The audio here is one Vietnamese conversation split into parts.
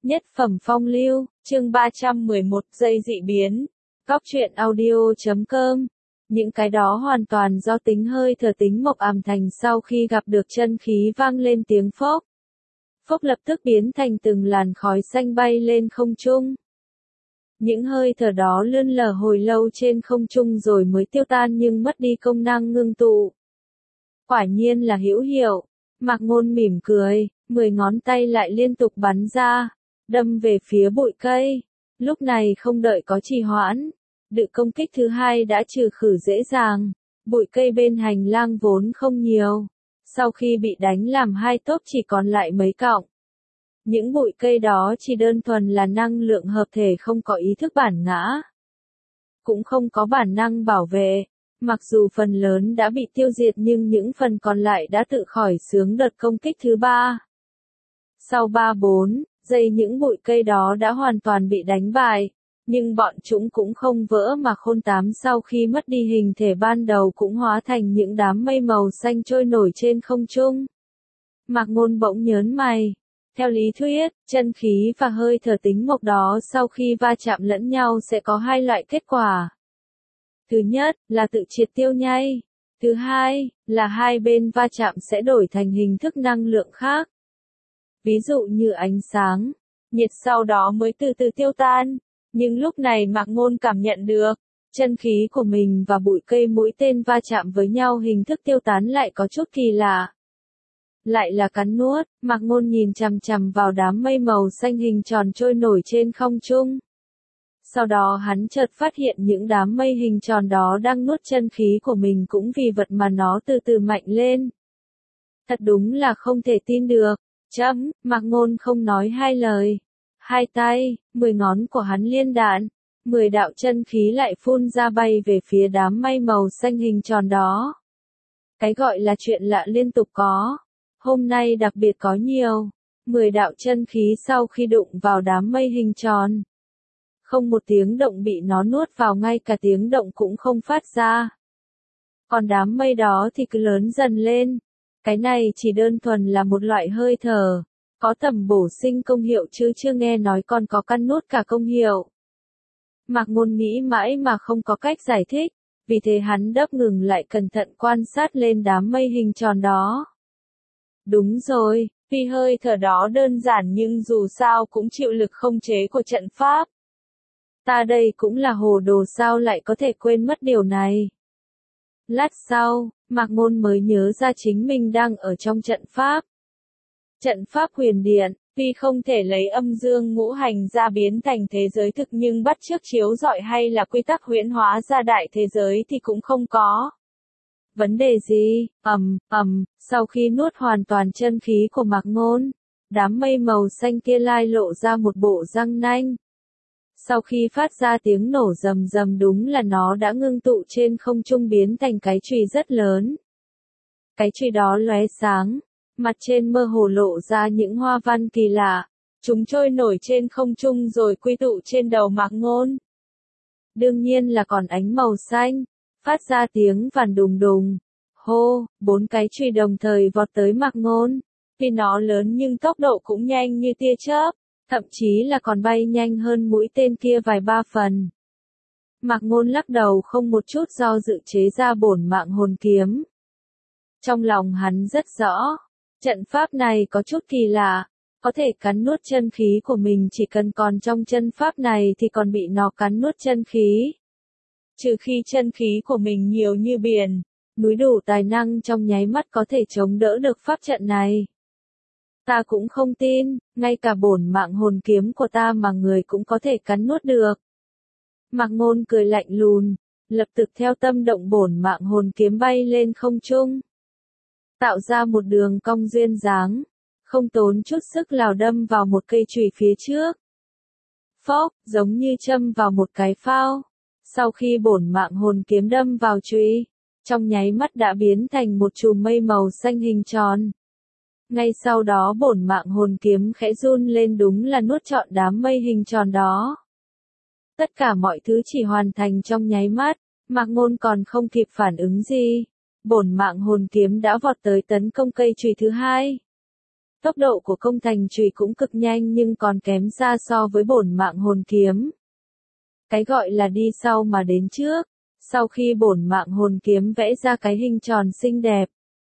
Nhất phẩm phong lưu, chương 311, giây dị biến. Góc truyện audio.com. Những cái đó hoàn toàn do tính hơi thở tính mộc ảm thành sau khi gặp được chân khí vang lên tiếng phốc. Phốc lập tức biến thành từng làn khói xanh bay lên không trung. Những hơi thở đó lươn lờ hồi lâu trên không trung rồi mới tiêu tan nhưng mất đi công năng ngưng tụ. Quả nhiên là hữu hiệu. Mạc Ngôn mỉm cười, 10 ngón tay lại liên tục bắn ra, đâm về phía bụi cây. Lúc này không đợi có trì hoãn, đự công kích thứ hai đã trừ khử dễ dàng. Bụi cây bên hành lang vốn không nhiều, sau khi bị đánh làm hai tốp chỉ còn lại mấy cọng. Những bụi cây đó chỉ đơn thuần là năng lượng hợp thể, không có ý thức bản ngã, cũng không có bản năng bảo vệ. Mặc dù phần lớn đã bị tiêu diệt nhưng những phần còn lại đã tự khỏi xướng đợt công kích thứ ba. Sau 3-4 giây những bụi cây đó đã hoàn toàn bị đánh bại, nhưng bọn chúng cũng không vỡ mà khôn tám sau khi mất đi hình thể ban đầu cũng hóa thành những đám mây màu xanh trôi nổi trên không trung. Mạc Ngôn bỗng nhớn mày. Theo lý thuyết, chân khí và hơi thở tính mộc đó sau khi va chạm lẫn nhau sẽ có hai loại kết quả. Thứ nhất, là tự triệt tiêu nhai. Thứ hai, là hai bên va chạm sẽ đổi thành hình thức năng lượng khác. Ví dụ như ánh sáng, nhiệt sau đó mới từ từ tiêu tan. Nhưng lúc này Mạc Ngôn cảm nhận được, chân khí của mình và bụi cây mũi tên va chạm với nhau hình thức tiêu tán lại có chút kỳ lạ. Lại là cắn nuốt, Mạc Ngôn nhìn chằm chằm vào đám mây màu xanh hình tròn trôi nổi trên không trung. Sau đó hắn chợt phát hiện những đám mây hình tròn đó đang nuốt chân khí của mình cũng vì vật mà nó từ từ mạnh lên. Thật đúng là không thể tin được. Mạc Ngôn không nói hai lời. Hai tay, 10 ngón của hắn liên đạn, 10 đạo chân khí lại phun ra bay về phía đám mây màu xanh hình tròn đó. Cái gọi là chuyện lạ liên tục có. Hôm nay đặc biệt có nhiều. 10 đạo chân khí sau khi đụng vào đám mây hình tròn, không một tiếng động bị nó nuốt vào, ngay cả tiếng động cũng không phát ra. Còn đám mây đó thì cứ lớn dần lên. Cái này chỉ đơn thuần là một loại hơi thở, có tầm bổ sinh công hiệu chứ chưa nghe nói còn có căn nuốt cả công hiệu. Mạc Ngôn nghĩ mãi mà không có cách giải thích, vì thế hắn đấp ngừng lại cẩn thận quan sát lên đám mây hình tròn đó. Đúng rồi, vì hơi thở đó đơn giản nhưng dù sao cũng chịu lực không chế của trận pháp. Ta đây cũng là hồ đồ sao lại có thể quên mất điều này. Lát sau, Mạc Ngôn mới nhớ ra chính mình đang ở trong trận pháp. Trận pháp huyền điện, tuy không thể lấy âm dương ngũ hành ra biến thành thế giới thực nhưng bắt chước chiếu rọi hay là quy tắc huyễn hóa ra đại thế giới thì cũng không có vấn đề gì. Sau khi nuốt hoàn toàn chân khí của Mạc Ngôn, đám mây màu xanh kia lai lộ ra một bộ răng nanh. Sau khi phát ra tiếng nổ rầm rầm, đúng là nó đã ngưng tụ trên không trung biến thành cái chùy rất lớn. Cái chùy đó lóe sáng, mặt trên mơ hồ lộ ra những hoa văn kỳ lạ. Chúng trôi nổi trên không trung rồi quy tụ trên đầu Mạc Ngôn. Đương nhiên là còn ánh màu xanh, phát ra tiếng vàn đùng đùng. Hô, 4 cái chùy đồng thời vọt tới Mạc Ngôn. Tuy nó lớn nhưng tốc độ cũng nhanh như tia chớp. Thậm chí là còn bay nhanh hơn mũi tên kia vài ba phần. Mạc Ngôn lắc đầu không một chút do dự chế ra bổn mạng hồn kiếm. Trong lòng hắn rất rõ, trận pháp này có chút kỳ lạ, có thể cắn nuốt chân khí của mình, chỉ cần còn trong chân pháp này thì còn bị nó cắn nuốt chân khí. Trừ khi chân khí của mình nhiều như biển, núi đủ tài năng trong nháy mắt có thể chống đỡ được pháp trận này. Ta cũng không tin, ngay cả bổn mạng hồn kiếm của ta mà người cũng có thể cắn nuốt được. Mạc Ngôn cười lạnh lùng, lập tức theo tâm động bổn mạng hồn kiếm bay lên không trung, tạo ra một đường cong duyên dáng, không tốn chút sức nào đâm vào một cây chùy phía trước. Phốc, giống như châm vào một cái phao. Sau khi bổn mạng hồn kiếm đâm vào chùy, trong nháy mắt đã biến thành một chùm mây màu xanh hình tròn. Ngay sau đó bổn mạng hồn kiếm khẽ run lên, đúng là nuốt trọn đám mây hình tròn đó. Tất cả mọi thứ chỉ hoàn thành trong nháy mắt, Mạc Ngôn còn không kịp phản ứng gì. Bổn mạng hồn kiếm đã vọt tới tấn công cây chùy thứ hai. Tốc độ của công thành chùy cũng cực nhanh nhưng còn kém xa so với bổn mạng hồn kiếm. Cái gọi là đi sau mà đến trước, sau khi bổn mạng hồn kiếm vẽ ra cái hình tròn xinh đẹp.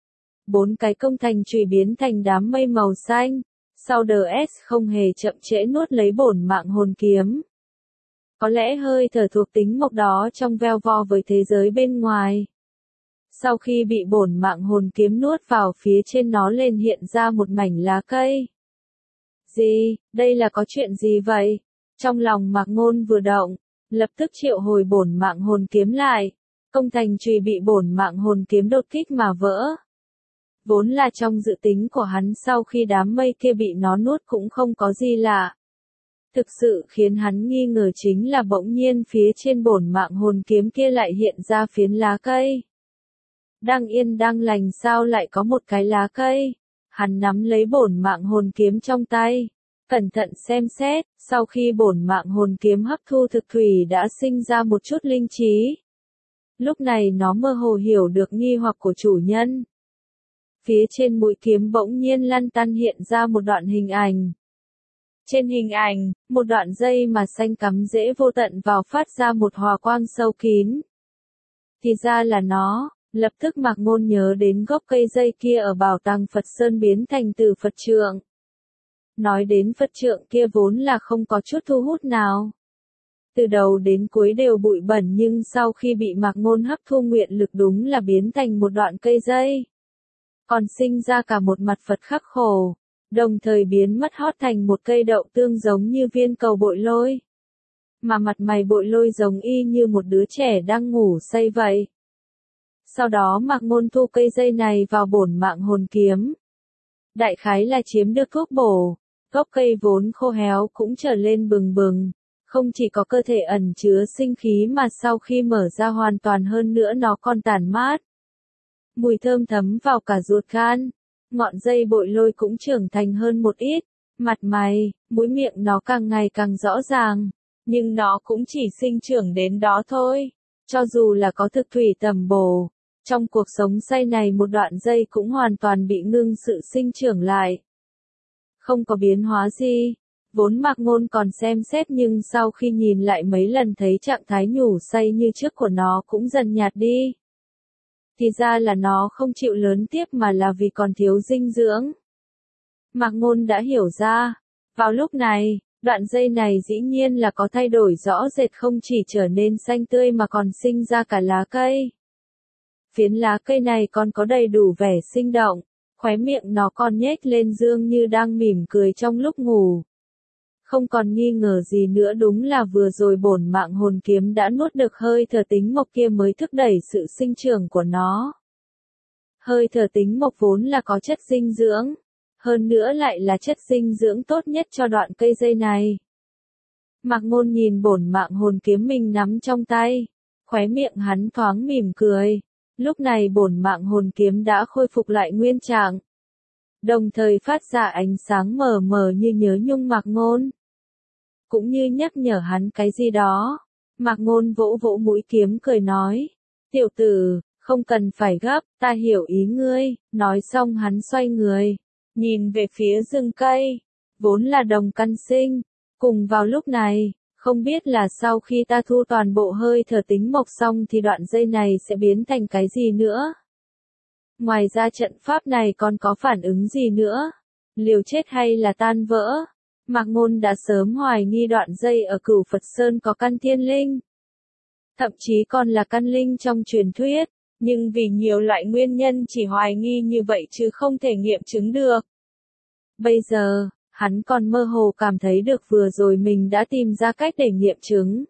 4 cái công thành chùy biến thành đám mây màu xanh, sau DS không hề chậm trễ nuốt lấy bổn mạng hồn kiếm. Có lẽ hơi thở thuộc tính mộc đó trong veo vo với thế giới bên ngoài. Sau khi bị bổn mạng hồn kiếm nuốt vào phía trên nó lên hiện ra một mảnh lá cây. Gì, đây là có chuyện gì vậy? Trong lòng Mạc Ngôn vừa động, lập tức triệu hồi bổn mạng hồn kiếm lại. Công thành chùy bị bổn mạng hồn kiếm đột kích mà vỡ. Vốn là trong dự tính của hắn sau khi đám mây kia bị nó nuốt cũng không có gì lạ. Thực sự khiến hắn nghi ngờ chính là bỗng nhiên phía trên bổn mạng hồn kiếm kia lại hiện ra phiến lá cây. Đang yên đang lành sao lại có một cái lá cây. Hắn nắm lấy bổn mạng hồn kiếm trong tay, cẩn thận xem xét, sau khi bổn mạng hồn kiếm hấp thu thực thủy đã sinh ra một chút linh trí. Lúc này nó mơ hồ hiểu được nghi hoặc của chủ nhân. Phía trên mũi kiếm bỗng nhiên lăn tăn hiện ra một đoạn hình ảnh. Trên hình ảnh, một đoạn dây mà xanh cắm rễ vô tận vào phát ra một hòa quang sâu kín. Thì ra là nó, lập tức Mạc Ngôn nhớ đến gốc cây dây kia ở bảo tàng Phật Sơn biến thành từ Phật trượng. Nói đến Phật trượng kia vốn là không có chút thu hút nào. Từ đầu đến cuối đều bụi bẩn nhưng sau khi bị Mạc Ngôn hấp thu nguyện lực đúng là biến thành một đoạn cây dây. Còn sinh ra cả một mặt Phật khắc khổ, đồng thời biến mất hót thành một cây đậu tương giống như viên cầu bội lôi. Mà mặt mày bội lôi giống y như một đứa trẻ đang ngủ say vậy. Sau đó Mạc Ngôn thu cây dây này vào bổn mạng hồn kiếm. Đại khái là chiếm được thuốc bổ, gốc cây vốn khô héo cũng trở lên bừng bừng, không chỉ có cơ thể ẩn chứa sinh khí mà sau khi mở ra hoàn toàn hơn nữa nó còn tản mát. Mùi thơm thấm vào cả ruột gan, ngọn dây bội lôi cũng trưởng thành hơn một ít, mặt mày, mũi miệng nó càng ngày càng rõ ràng, nhưng nó cũng chỉ sinh trưởng đến đó thôi, cho dù là có thực thủy tầm bổ. Trong cuộc sống say này một đoạn dây cũng hoàn toàn bị ngưng sự sinh trưởng lại. Không có biến hóa gì, vốn Mạc Ngôn còn xem xét nhưng sau khi nhìn lại mấy lần thấy trạng thái nhủ say như trước của nó cũng dần nhạt đi. Thì ra là nó không chịu lớn tiếp mà là vì còn thiếu dinh dưỡng. Mạc Ngôn đã hiểu ra, vào lúc này, đoạn dây này dĩ nhiên là có thay đổi rõ rệt không chỉ trở nên xanh tươi mà còn sinh ra cả lá cây. Phiến lá cây này còn có đầy đủ vẻ sinh động, khóe miệng nó còn nhếch lên dương như đang mỉm cười trong lúc ngủ. Không còn nghi ngờ gì nữa đúng là vừa rồi bổn mạng hồn kiếm đã nuốt được hơi thở tính mộc kia mới thúc đẩy sự sinh trưởng của nó. Hơi thở tính mộc vốn là có chất dinh dưỡng, hơn nữa lại là chất dinh dưỡng tốt nhất cho đoạn cây dây này. Mạc Ngôn nhìn bổn mạng hồn kiếm mình nắm trong tay, khóe miệng hắn thoáng mỉm cười. Lúc này bổn mạng hồn kiếm đã khôi phục lại nguyên trạng, đồng thời phát ra ánh sáng mờ mờ như nhớ nhung Mạc Ngôn, cũng như nhắc nhở hắn cái gì đó. Mạc Ngôn vỗ vỗ mũi kiếm cười nói, tiểu tử, không cần phải gấp, ta hiểu ý ngươi. Nói xong hắn xoay người, nhìn về phía rừng cây, vốn là đồng căn sinh. Cùng vào lúc này, không biết là sau khi ta thu toàn bộ hơi thở tính mộc xong thì đoạn dây này sẽ biến thành cái gì nữa. Ngoài ra trận pháp này còn có phản ứng gì nữa? Liều chết hay là tan vỡ? Mạc Ngôn đã sớm hoài nghi đoạn dây ở Cửu Phật Sơn có căn thiên linh. Thậm chí còn là căn linh trong truyền thuyết, nhưng vì nhiều loại nguyên nhân chỉ hoài nghi như vậy chứ không thể nghiệm chứng được. Bây giờ, hắn còn mơ hồ cảm thấy được vừa rồi mình đã tìm ra cách để nghiệm chứng.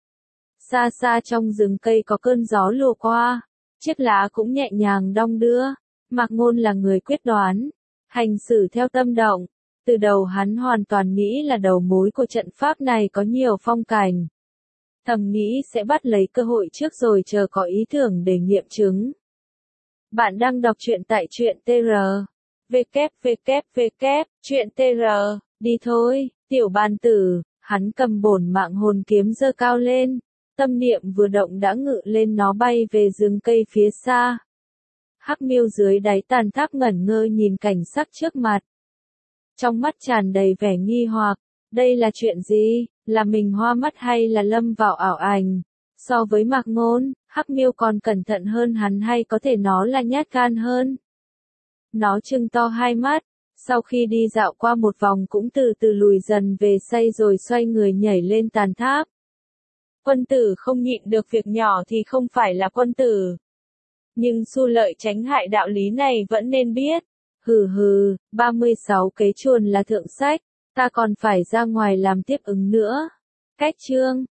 Xa xa trong rừng cây có cơn gió lùa qua, chiếc lá cũng nhẹ nhàng đong đưa. Mạc Ngôn là người quyết đoán, hành xử theo tâm động. Từ đầu hắn hoàn toàn nghĩ là đầu mối của trận pháp này có nhiều phong cảnh. Thầm nghĩ sẽ bắt lấy cơ hội trước rồi chờ có ý tưởng để nghiệm chứng. Bạn đang đọc truyện tại truyện TR. Truyện TR, đi thôi, tiểu bàn tử. Hắn cầm bổn mạng hồn kiếm giơ cao lên, tâm niệm vừa động đã ngự lên nó bay về rừng cây phía xa. Hắc Miêu dưới đáy tàn tháp ngẩn ngơ nhìn cảnh sắc trước mặt. trong mắt tràn đầy vẻ nghi hoặc. Đây là chuyện gì? Là mình hoa mắt hay là lâm vào ảo ảnh? So với Mạc Ngôn, Hắc Miêu còn cẩn thận hơn hắn hay có thể nó là nhát gan hơn? Nó trừng to hai mắt, sau khi đi dạo qua một vòng cũng từ từ lùi dần về xây rồi xoay người nhảy lên tàn tháp. Quân tử không nhịn được việc nhỏ thì không phải là quân tử. Nhưng xu lợi tránh hại đạo lý này vẫn nên biết. Hừ hừ, 36 kế chuồn là thượng sách, ta còn phải ra ngoài làm tiếp ứng nữa. Cách chương